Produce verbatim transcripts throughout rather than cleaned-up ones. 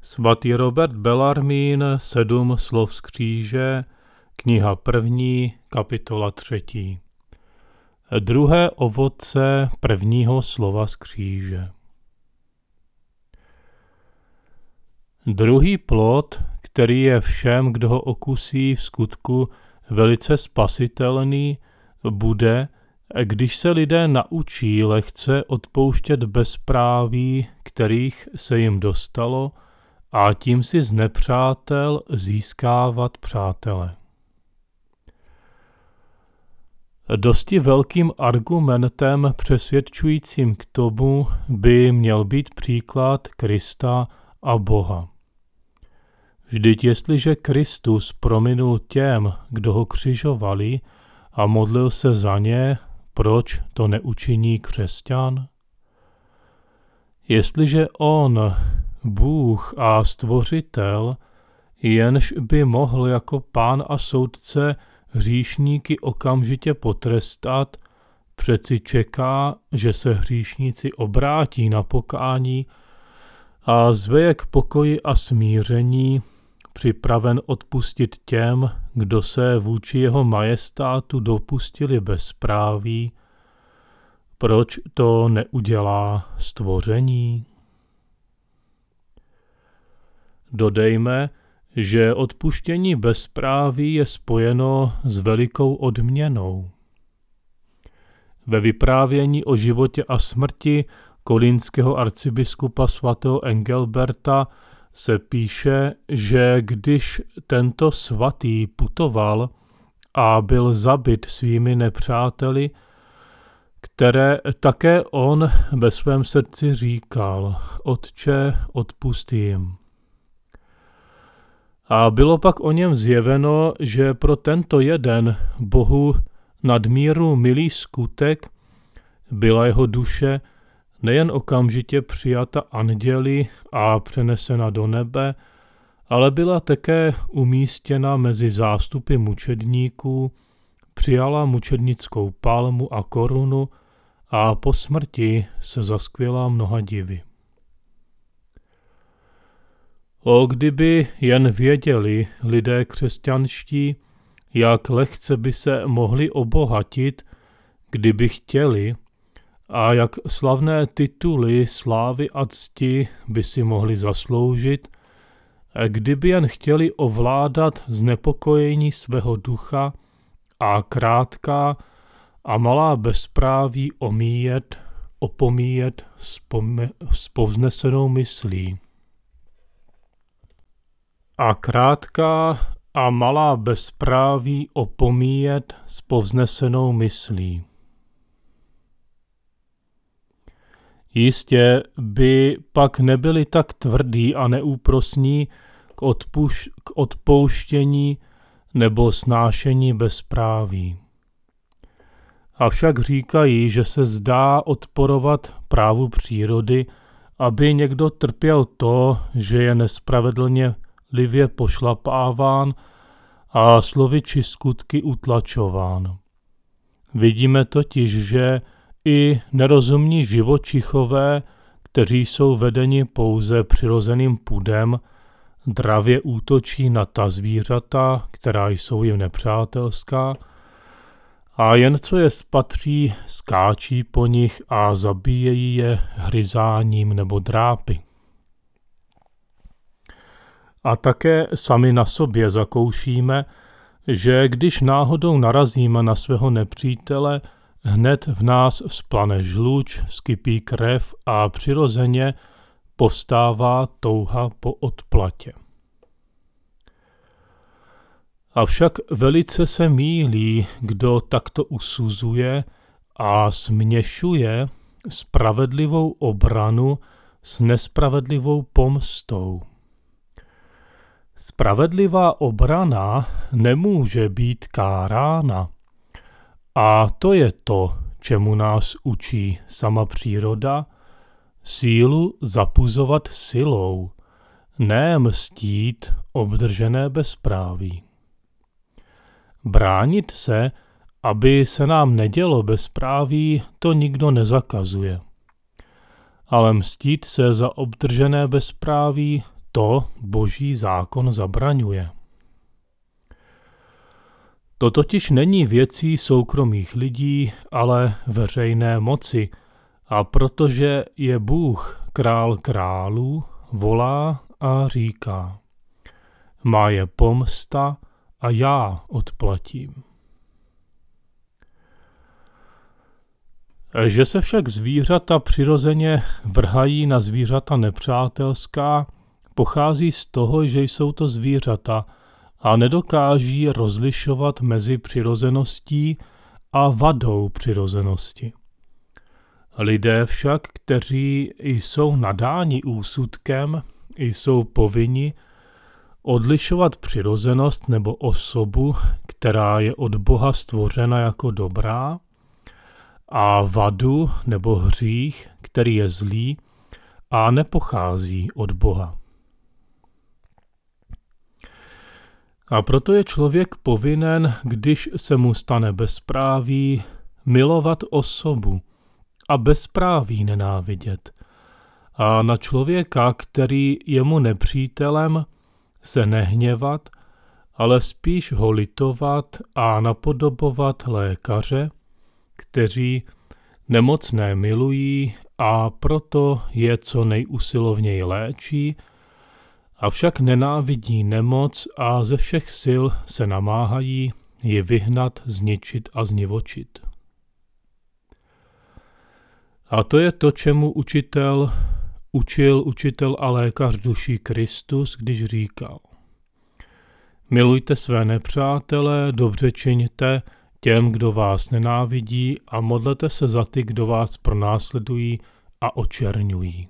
Svatý Robert Bellarmín, Sedm slov z kříže, kniha první, kapitola třetí. Druhé ovoce prvního slova z kříže. Druhý plod, který je všem, kdo ho okusí, v skutku velice spasitelný, bude, když se lidé naučí lehce odpouštět bezpráví, kterých se jim dostalo, a tím si z nepřátel získávat přátele. Dosti velkým argumentem přesvědčujícím k tomu by měl být příklad Krista a Boha. Vždyť jestliže Kristus prominul těm, kdo ho křižovali a modlil se za ně, proč to neučiní křesťan? Jestliže on, Bůh a Stvořitel, jenž by mohl jako Pán a soudce hříšníky okamžitě potrestat, přeci čeká, že se hříšníci obrátí na pokání a zve je k pokoji a smíření, připraven odpustit těm, kdo se vůči jeho majestátu dopustili bezpráví, proč to neudělá stvoření? Dodejme, že odpuštění bezpráví je spojeno s velikou odměnou. Ve vyprávění o životě a smrti kolínského arcibiskupa svatého Engelberta se píše, že když tento svatý putoval a byl zabit svými nepřáteli, které také on ve svém srdci říkal: Otče, odpusť jim. A bylo pak o něm zjeveno, že pro tento jeden Bohu nadmíru milý skutek byla jeho duše nejen okamžitě přijata anděli a přenesena do nebe, ale byla také umístěna mezi zástupy mučedníků, přijala mučednickou palmu a korunu a po smrti se zaskvěla mnoha divy. O kdyby jen věděli lidé křesťanští, jak lehce by se mohli obohatit, kdyby chtěli, a jak slavné tituly slávy a cti by si mohli zasloužit, kdyby jen chtěli ovládat znepokojení svého ducha a krátká a malá bezpráví omíjet, opomíjet spome, s povznesenou myslí. A krátká a malá bezpráví opomíjet s povznesenou myslí. Jistě by pak nebyli tak tvrdí a neúprosní k, odpuš- k odpouštění nebo snášení bezpráví. Avšak říkají, že se zdá odporovat právu přírody, aby někdo trpěl to, že je nespravedlně livě pošlapáván a slovy či skutky utlačován. Vidíme totiž, že i nerozumní živočichové, kteří jsou vedeni pouze přirozeným pudem, dravě útočí na ta zvířata, která jsou jim nepřátelská, a jen co je spatří, skáčí po nich a zabíjejí je hryzáním nebo drápy. A také sami na sobě zakoušíme, že když náhodou narazíme na svého nepřítele, hned v nás vzplane žluč, vskypí krev a přirozeně povstává touha po odplatě. Avšak velice se mýlí, kdo takto usuzuje a směšuje spravedlivou obranu s nespravedlivou pomstou. Spravedlivá obrana nemůže být kárána. A to je to, čemu nás učí sama příroda, sílu zapuzovat silou, ne mstít obdržené bezpráví. Bránit se, aby se nám nedělo bezpráví, to nikdo nezakazuje. Ale mstít se za obdržené bezpráví, to Boží zákon zabraňuje. To totiž není věcí soukromých lidí, ale veřejné moci, a protože je Bůh král králů, volá a říká: má je pomsta a já odplatím. Že se však zvířata přirozeně vrhají na zvířata nepřátelská, pochází z toho, že jsou to zvířata a nedokáží rozlišovat mezi přirozeností a vadou přirozenosti. Lidé však, kteří jsou nadáni úsudkem, jsou povinni odlišovat přirozenost nebo osobu, která je od Boha stvořena jako dobrá, a vadu nebo hřích, který je zlý a nepochází od Boha. A proto je člověk povinen, když se mu stane bezpráví, milovat osobu a bezpráví nenávidět. A na člověka, který je mu nepřítelem, se nehněvat, ale spíš ho litovat a napodobovat lékaře, kteří nemocné milují a proto je co nejusilovněji léčí, avšak nenávidí nemoc a ze všech sil se namáhají ji vyhnat, zničit a znivočit. A to je to, čemu učitel učil učitel a lékař duší Kristus, když říkal: milujte své nepřátele, dobře čiňte těm, kdo vás nenávidí, a modlete se za ty, kdo vás pronásledují a očerňují.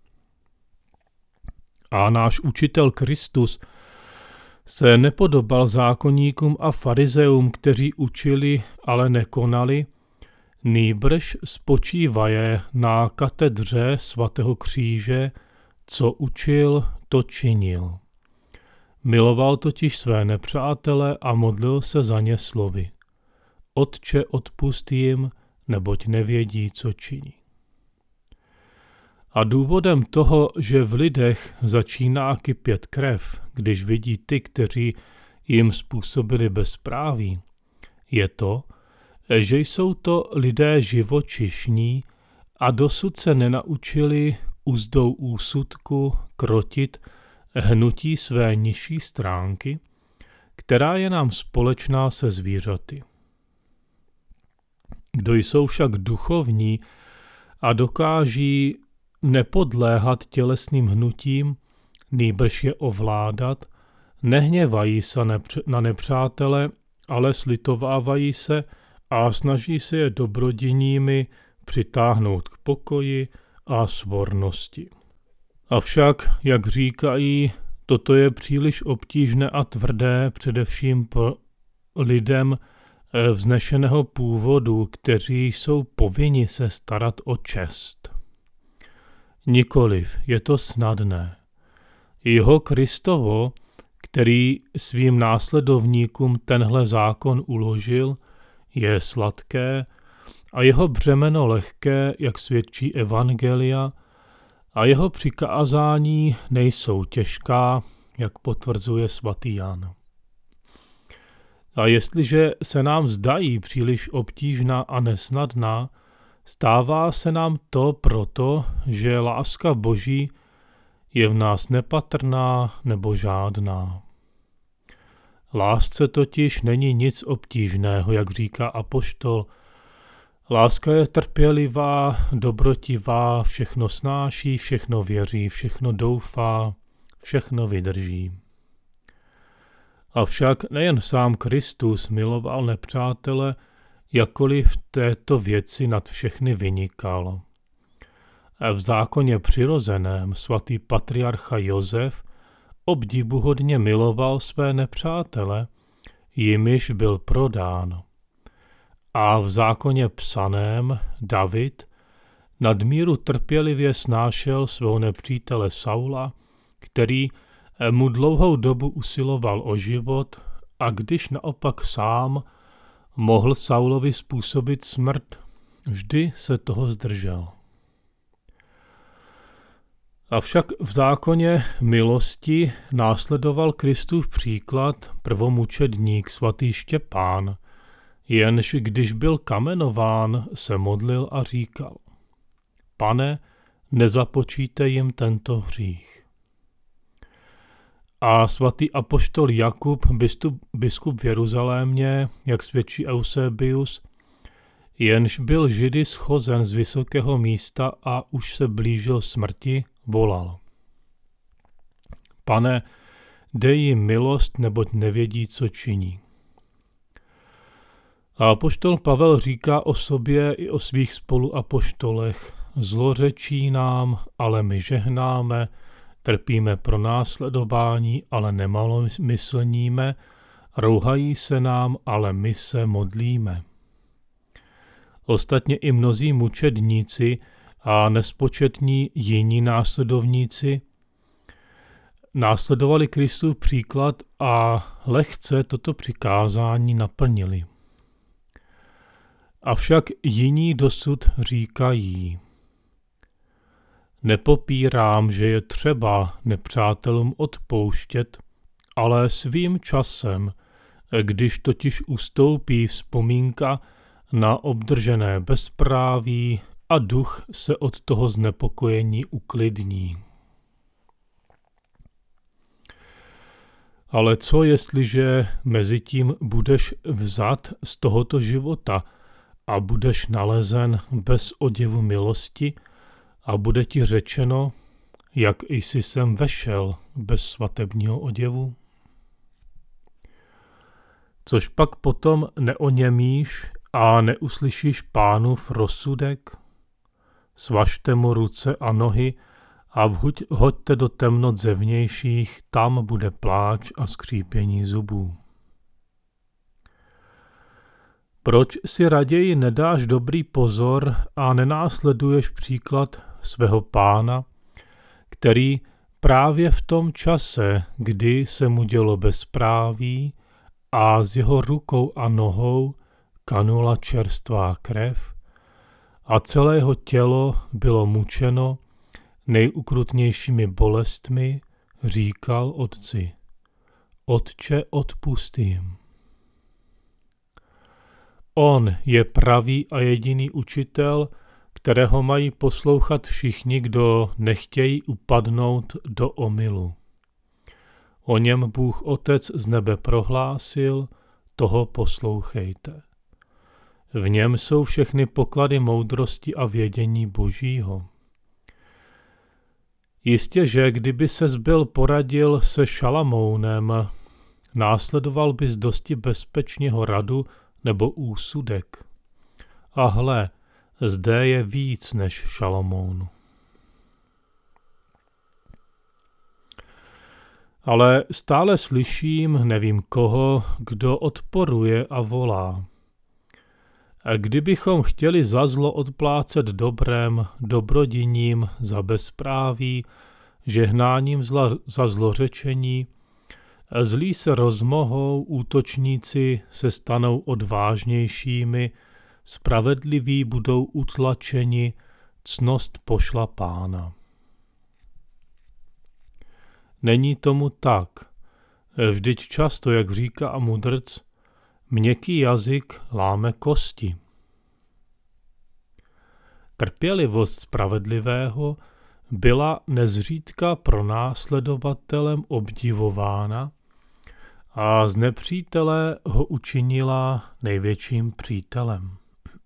A náš učitel Kristus se nepodobal zákonníkům a farizeům, kteří učili, ale nekonali, nýbrž spočívaje na katedře svatého kříže, co učil, to činil. Miloval totiž své nepřátele a modlil se za ně slovy: Otče, odpusť jim, neboť nevědí, co činí. A důvodem toho, že v lidech začíná kypět krev, když vidí ty, kteří jim způsobili bezpráví, je to, že jsou to lidé živočišní a dosud se nenaučili úzdou úsudku krotit hnutí své nižší stránky, která je nám společná se zvířaty. Kdo jsou však duchovní a dokáží nepodléhat tělesným hnutím, nýbrž je ovládat, nehněvají se na nepřátele, ale slitovávají se a snaží se je dobrodiními přitáhnout k pokoji a svornosti. Avšak, jak říkají, toto je příliš obtížné a tvrdé především pro lidem vznešeného původu, kteří jsou povinni se starat o čest. Nikoliv, je to snadné. Jeho Kristovo, který svým následovníkům tenhle zákon uložil, je sladké a jeho břemeno lehké, jak svědčí evangelia, a jeho přikázání nejsou těžká, jak potvrzuje svatý Jan. A jestliže se nám zdají příliš obtížná a nesnadná, stává se nám to proto, že láska Boží je v nás nepatrná nebo žádná. Lásce totiž není nic obtížného, jak říká apoštol. Láska je trpělivá, dobrotivá, všechno snáší, všechno věří, všechno doufá, všechno vydrží. Avšak nejen sám Kristus miloval nepřátele, jakkoliv v této věci nad všechny vynikal. V zákoně přirozeném svatý patriarcha Josef obdivuhodně miloval své nepřátele, jimiž byl prodán. A v zákoně psaném David nadmíru trpělivě snášel svého nepřítele Saula, který mu dlouhou dobu usiloval o život, a když naopak sám mohl Saulovi způsobit smrt, vždy se toho zdržel. Avšak v zákoně milosti následoval Kristův příklad prvomučedník svatý Štěpán, jenž když byl kamenován, se modlil a říkal: Pane, nezapočítej jim tento hřích. A svatý apoštol Jakub, biskup v Jeruzalémě, jak svědčí Eusebius, jenž byl Židy shozen z vysokého místa a už se blížil smrti, volal: Pane, dej jim milost, neboť nevědí, co činí. A apoštol Pavel říká o sobě i o svých spoluapoštolech: zlořečí nám, ale my žehnáme, trpíme pronásledování, ale nemalomyslníme, rouhají se nám, ale my se modlíme. Ostatně i mnozí mučedníci a nespočetní jiní následovníci následovali Kristův příklad a lehce toto přikázání naplnili. Avšak jiní dosud říkají: nepopírám, že je třeba nepřátelům odpouštět, ale svým časem, když totiž ustoupí vzpomínka na obdržené bezpráví a duch se od toho znepokojení uklidní. Ale co jestliže mezitím budeš vzat z tohoto života a budeš nalezen bez oděvu milosti a bude ti řečeno, jak jsi sem vešel bez svatebního oděvu? Což pak potom neoněmíš a neuslyšíš Pánův rozsudek? Svažte mu ruce a nohy a vhuď, hoďte do temnot zevnějších, tam bude pláč a skřípění zubů. Proč si raději nedáš dobrý pozor a nenásleduješ příklad svého Pána, který právě v tom čase, kdy se mu dělo bezpráví a z jeho rukou a nohou kanula čerstvá krev a celé jeho tělo bylo mučeno nejukrutnějšími bolestmi, říkal Otci: Otče, odpusť jim. On je pravý a jediný učitel, kterého mají poslouchat všichni, kdo nechtějí upadnout do omylu. O něm Bůh Otec z nebe prohlásil: toho poslouchejte. V něm jsou všechny poklady moudrosti a vědění Božího. Jistě, že kdyby ses byl poradil se Šalamounem, následoval bys dosti bezpečně ho radu nebo úsudek. A hle, zde je víc než Šalamoun. Ale stále slyším, nevím koho, kdo odporuje a volá: a kdybychom chtěli za zlo odplácet dobrem, dobrodiním za bezpráví, žehnáním zla, za zlořečení, zlí se rozmohou, útočníci se stanou odvážnějšími, spravedliví budou utlačeni, ctnost pošla Pána. Není tomu tak. Vždyť často, jak říká mudrc, měkký jazyk láme kosti. Trpělivost spravedlivého byla nezřídka pronásledovatelem obdivována a z nepřítele ho učinila největším přítelem.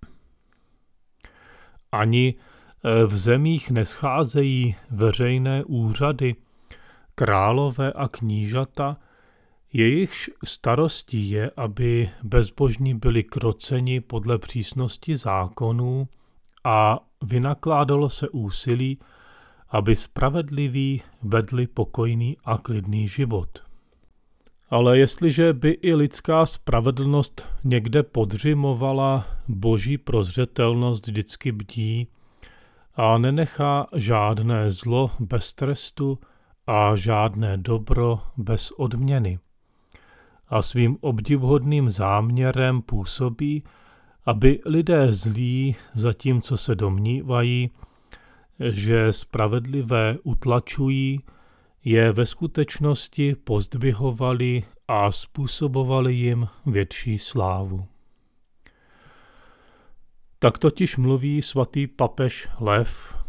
Ani v zemích nescházejí veřejné úřady, králové a knížata, jejichž starostí je, aby bezbožní byli kroceni podle přísnosti zákonů a vynakládalo se úsilí, aby spravedliví vedli pokojný a klidný život. Ale jestliže by i lidská spravedlnost někde podřimovala, boží prozřetelnost vždycky bdí a nenechá žádné zlo bez trestu a žádné dobro bez odměny. A svým obdivuhodným záměrem působí, aby lidé zlí, zatímco se domnívají, že spravedlivé utlačují, je ve skutečnosti pozdvihovali a způsobovali jim větší slávu. Tak totiž mluví svatý papež Lev.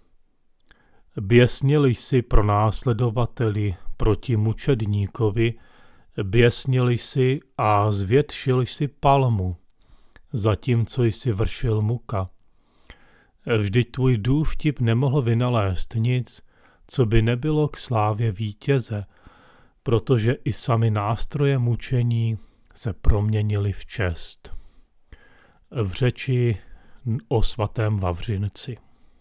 Běsnil jsi pronásledovateli proti mučedníkovi, běsnil jsi a zvětšil jsi palmu, zatímco jsi vršil muka. Vždyť tvůj důvtip nemohl vynalézt nic, co by nebylo k slávě vítěze, protože i sami nástroje mučení se proměnili v čest. V řeči o svatém Vavřinci.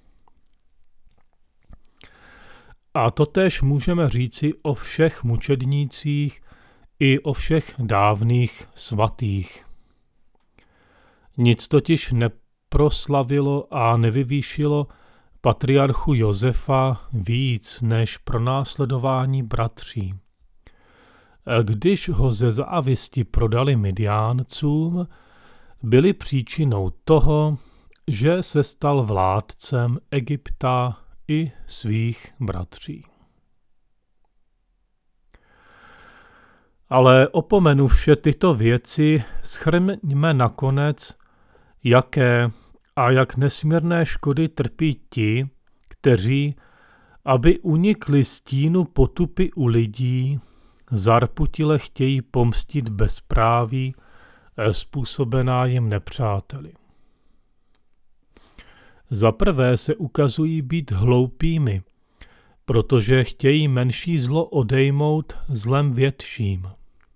A totéž můžeme říci o všech mučednících i o všech dávných svatých. Nic totiž neproslavilo a nevyvýšilo patriarchu Josefa víc než pronásledování bratří. Když ho ze závisti prodali Midiáncům, byli příčinou toho, že se stal vládcem Egypta i svých bratří. Ale opomenuvše tyto věci, shrňme nakonec, jaké a jak nesmírné škody trpí ti, kteří, aby unikli stínu potupy u lidí, zarputile chtějí pomstit bezpráví, způsobená jim nepřáteli. Za prvé se ukazují být hloupými, protože chtějí menší zlo odejmout zlem větším.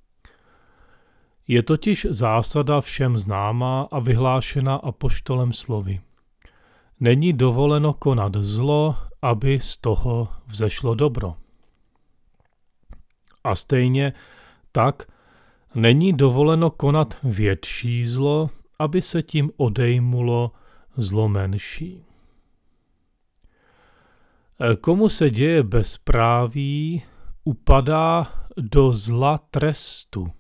Je totiž zásada všem známá a vyhlášená apoštolem slovy. Není dovoleno konat zlo, aby z toho vzešlo dobro. A stejně tak není dovoleno konat větší zlo, aby se tím odejmulo zlo menší. Komu se děje bezpráví, upadá do zla trestu.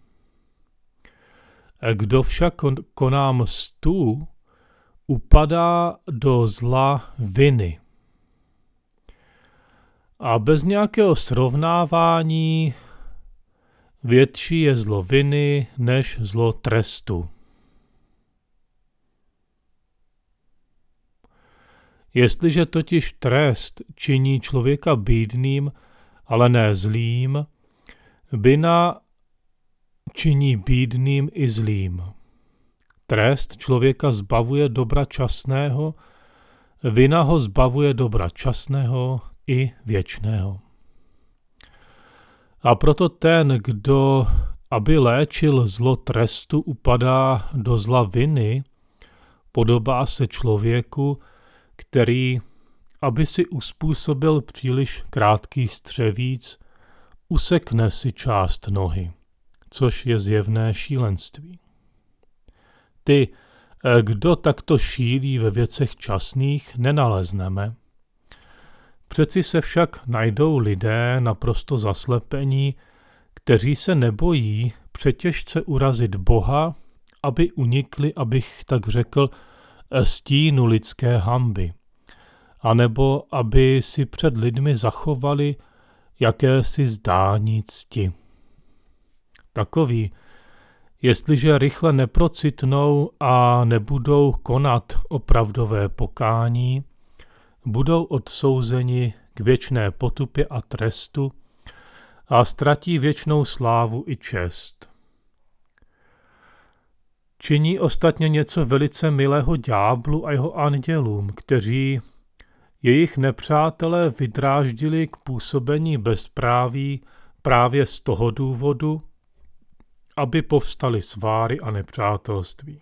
Kdo však koná mstu, upadá do zla viny. A bez nějakého srovnávání větší je zlo viny než zlo trestu. Jestliže totiž trest činí člověka bídným, ale ne zlým, vina činí bídným i zlým. Trest člověka zbavuje dobra časného, vina ho zbavuje dobra časného i věčného. A proto ten, kdo, aby léčil zlo trestu, upadá do zla viny, podobá se člověku, který, aby si uspůsobil příliš krátký střevíc, usekne si část nohy, což je zjevné šílenství. Ty, kdo takto šílí ve věcech časných, nenalezneme. Přeci se však najdou lidé naprosto zaslepení, kteří se nebojí přetěžce urazit Boha, aby unikli, abych tak řekl, stínu lidské hanby, anebo aby si před lidmi zachovali jakési zdání cti. Takoví, jestliže rychle neprocitnou a nebudou konat opravdové pokání, budou odsouzeni k věčné potupě a trestu a ztratí věčnou slávu i čest. Činí ostatně něco velice milého ďáblu a jeho andělům, kteří jejich nepřátelé vydráždili k působení bezpráví právě z toho důvodu, aby povstaly sváry a nepřátelství.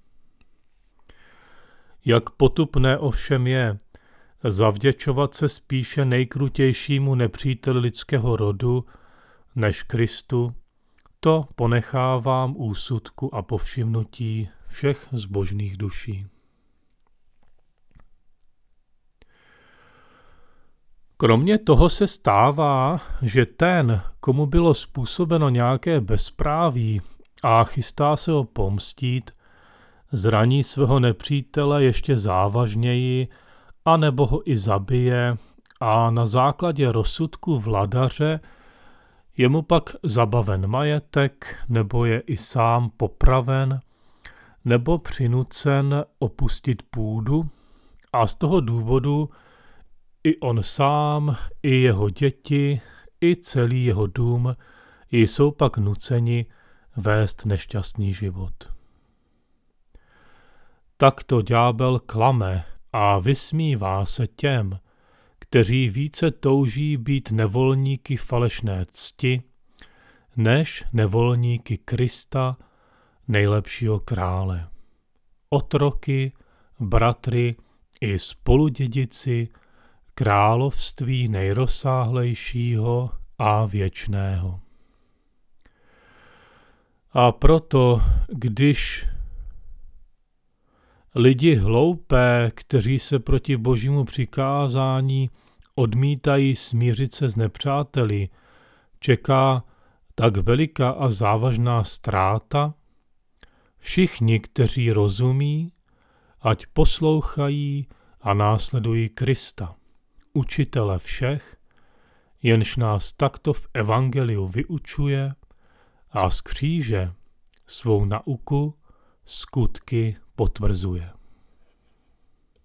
Jak potupné ovšem je zavděčovat se spíše nejkrutějšímu nepříteli lidského rodu než Kristu, to ponechávám úsudku a povšimnutí všech zbožných duší. Kromě toho se stává, že ten, komu bylo způsobeno nějaké bezpráví a chystá se ho pomstít, zraní svého nepřítele ještě závažněji anebo ho i zabije a na základě rozsudku vladaře je mu pak zabaven majetek, nebo je i sám popraven, nebo přinucen opustit půdu a z toho důvodu i on sám, i jeho děti, i celý jeho dům jsou pak nuceni vést nešťastný život. Takto ďábel klame a vysmívá se těm, kteří více touží být nevolníky falešné cti, než nevolníky Krista, nejlepšího krále. Otroky, bratry i spoludědici království nejrozsáhlejšího a věčného. A proto, když lidi hloupé, kteří se proti Božímu přikázání odmítají smířit se s nepřáteli, čeká tak veliká a závažná ztráta, všichni, kteří rozumí, ať poslouchají a následují Krista, učitele všech, jenž nás takto v evangeliu vyučuje a z kříže svou nauku skutky potvrzuje.